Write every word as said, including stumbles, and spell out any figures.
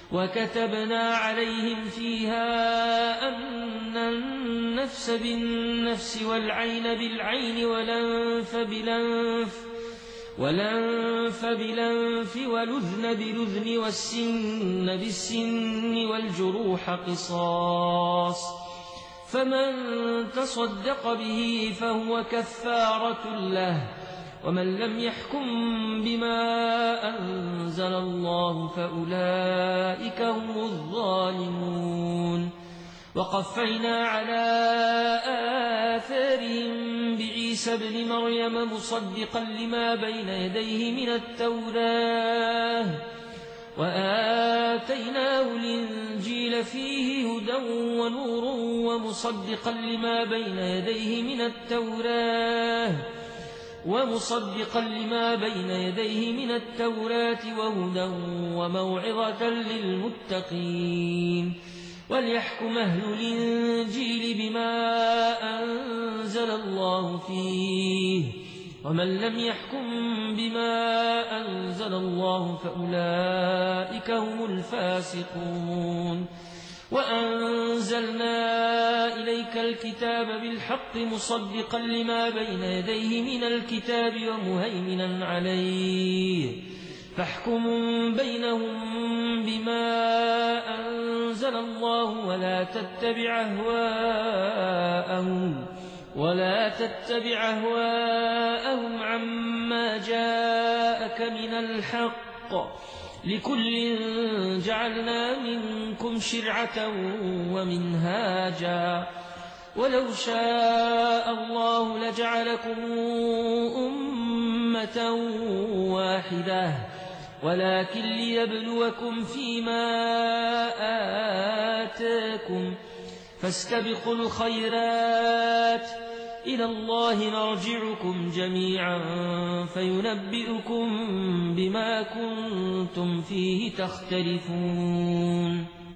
وكتبنا عليهم فيها أن النفس بالنفس والعين بالعين والأنف بالأنف والأنف بالأنف والأذن بالأذن والسن بالسن والجروح قصاص، فمن تصدق به فهو كفارة له، ومن لم يحكم بما أنزل الله فأولئك هم الظالمون. وقفينا على آثارهم بعيسى ابن مريم مصدقا لما بين يديه من التوراة، وآتيناه الإنجيل فيه هدى ونور ومصدقا لما بين يديه من التوراة ومصدقا لما بين يديه من التوراة وهدى وموعظة للمتقين. وليحكم أهل الإنجيل بما أنزل الله فيه، ومن لم يحكم بما أنزل الله فأولئك هم الفاسقون. وأنزلنا إليك الكتاب بالحق مصدقا لما بين يديه من الكتاب ومهيمنا عليه، فاحكم بينهم بما أنزل الله ولا تتبع أهواءهم ولا تتبع أهواءهم عما جاءك من الحق، لكل جعلنا منكم شرعة ومنهاجا، ولو شاء الله لجعلكم أمة واحدة، ولكن ليبلوكم فيما آتاكم، فاستبقوا الخيرات، إلى الله مرجعكم جميعا فينبئكم بما كنتم فيه تختلفون.